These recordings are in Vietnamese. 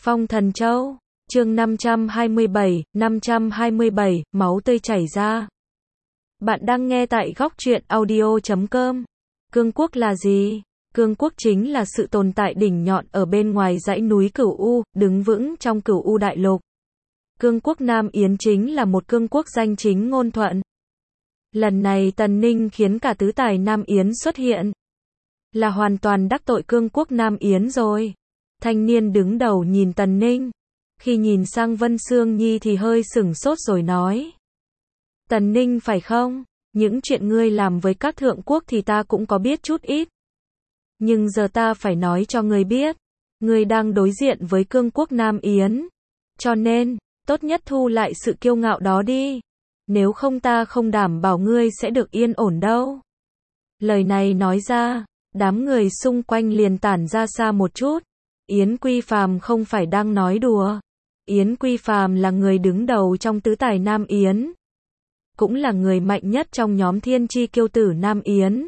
Phong Thần Châu, chương 527, máu tươi chảy ra. Bạn đang nghe tại góc truyện audio.com. Cương quốc là gì? Cương quốc chính là sự tồn tại đỉnh nhọn ở bên ngoài dãy núi Cửu U, đứng vững trong Cửu U đại lục. Cương quốc Nam Yến chính là một cương quốc danh chính ngôn thuận. Lần này Tần Ninh khiến cả tứ tài Nam Yến xuất hiện. Là hoàn toàn đắc tội cương quốc Nam Yến rồi. Thanh niên đứng đầu nhìn Tần Ninh. Khi nhìn sang Vân Sương Nhi thì hơi sửng sốt rồi nói. Tần Ninh phải không? Những chuyện ngươi làm với các thượng quốc thì ta cũng có biết chút ít. Nhưng giờ ta phải nói cho ngươi biết. Ngươi đang đối diện với cương quốc Nam Yến. Cho nên, tốt nhất thu lại sự kiêu ngạo đó đi. Nếu không ta không đảm bảo ngươi sẽ được yên ổn đâu. Lời này nói ra, đám người xung quanh liền tản ra xa một chút. Yến Quy Phàm không phải đang nói đùa. Yến Quy Phàm là người đứng đầu trong tứ tài Nam Yến. Cũng là người mạnh nhất trong nhóm thiên chi kiêu tử Nam Yến.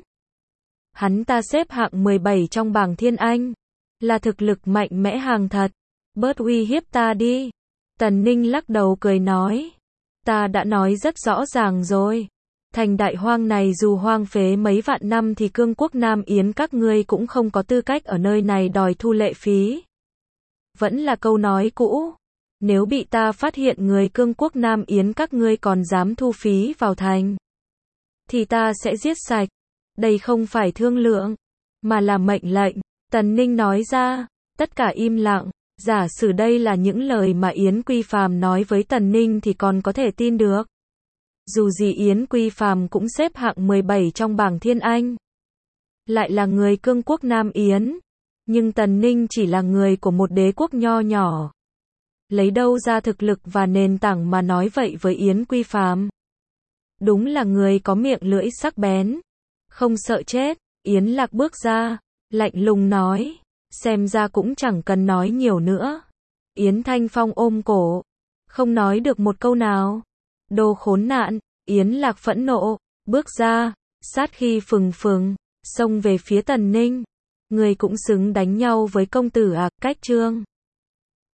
Hắn ta xếp hạng 17 trong bảng Thiên Anh. Là thực lực mạnh mẽ hàng thật. Bớt uy hiếp ta đi. Tần Ninh lắc đầu cười nói. Ta đã nói rất rõ ràng rồi. Thành Đại Hoang này dù hoang phế mấy vạn năm thì cương quốc Nam Yến các ngươi cũng không có tư cách ở nơi này đòi thu lệ phí. Vẫn là câu nói cũ. Nếu bị ta phát hiện người cương quốc Nam Yến các ngươi còn dám thu phí vào thành, thì ta sẽ giết sạch. Đây không phải thương lượng, mà là mệnh lệnh. Tần Ninh nói ra, tất cả im lặng. Giả sử đây là những lời mà Yến Quy Phàm nói với Tần Ninh thì còn có thể tin được. Dù gì Yến Quy Phàm cũng xếp hạng 17 trong bảng Thiên Anh. Lại là người cương quốc Nam Yến. Nhưng Tần Ninh chỉ là người của một đế quốc nho nhỏ. Lấy đâu ra thực lực và nền tảng mà nói vậy với Yến Quy Phàm? Đúng là người có miệng lưỡi sắc bén. Không sợ chết. Yến Lạc bước ra, lạnh lùng nói. Xem ra cũng chẳng cần nói nhiều nữa. Yến Thanh Phong ôm cổ. Không nói được một câu nào. Đồ khốn nạn. Yến Lạc phẫn nộ. Bước ra. Sát khí phừng phừng. Xông về phía Tần Ninh. Người cũng xứng đánh nhau với công tử à? Cách trương.